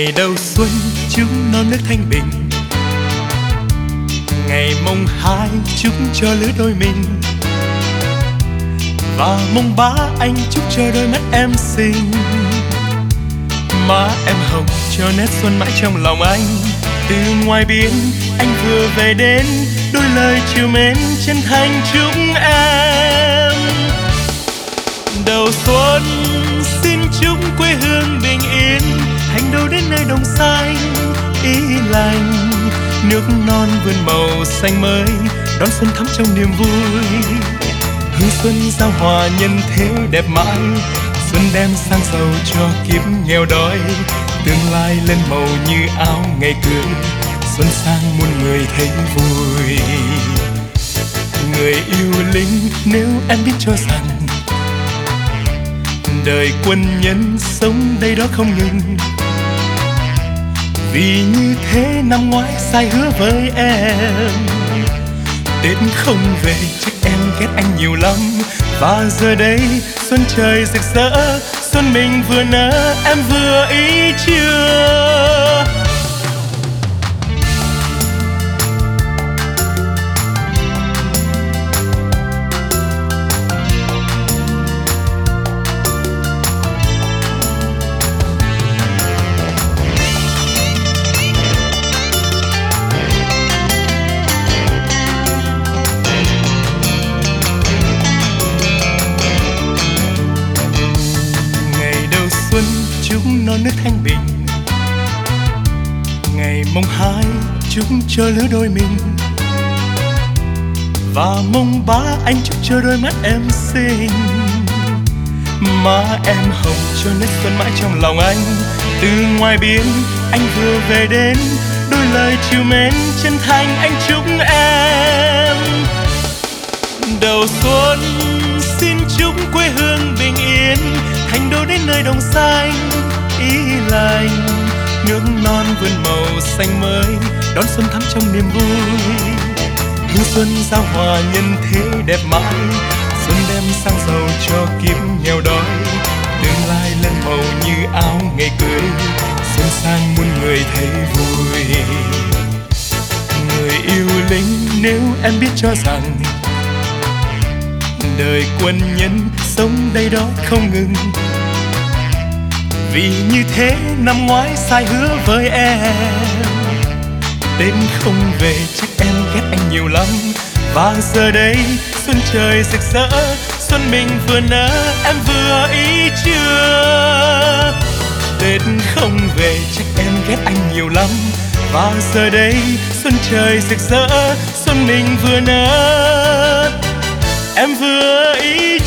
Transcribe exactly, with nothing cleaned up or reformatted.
Ngày đầu xuân chúng non nước thanh bình, ngày mùng hai chúc cho lứa đôi mình, và mùng ba anh chúc cho đôi mắt em xinh. Má em hồng cho nét xuân mãi trong lòng anh. Từ ngoài biển anh vừa về đến, đôi lời trìu mến chân thành chúc em. Đầu xuân xin chúc quê hương bình yên, thành đâu đến nơi đồng xanh ý lành. Nước non vươn màu xanh mới, đón xuân thắm trong niềm vui. Hương xuân giao hòa nhân thế đẹp mãi, xuân đem sang giàu cho kiếp nghèo đói. Tương lai lên màu như áo ngày cưới, xuân sang muôn người thấy vui. Người yêu lính nếu em biết cho rằng, đời quân nhân sống đây đó không ngừng. Vì như thế năm ngoái sai hứa với em, Tết không về chắc em ghét anh nhiều lắm. Và giờ đây xuân trời rực rỡ, xuân mình vừa nở em vừa ý chưa. Chúc non nước thanh bình, ngày mùng hai chúc cho lứa đôi mình, và mùng ba anh chúc cho đôi mắt em xinh. Má em hồng cho nét xuân mãi trong lòng anh. Từ ngoài biển anh vừa về đến, đôi lời trìu mến chân thành anh chúc em. Đầu xuân xin chúc quê hương bình yên, thành đô đến nơi đồng xanh ý lành. Nước non vươn màu xanh mới, đón xuân thắm trong niềm vui. Hương xuân giao hòa nhân thế đẹp mãi, xuân đem sang giàu cho kiếp nghèo đói. Tương lai lên màu như áo ngày cưới, xuân sang muôn người thấy vui. Người yêu lính nếu em biết cho rằng, đời quân nhân sống đây đó không ngừng. Vì như thế năm ngoái sai hứa với em, Tết không về chắc em ghét anh nhiều lắm. Và giờ đây xuân trời rực rỡ, xuân mình vừa nở em vừa ý chưa. Tết không về chắc em ghét anh nhiều lắm. Và giờ đây xuân trời rực rỡ, xuân mình vừa nở em vừa ý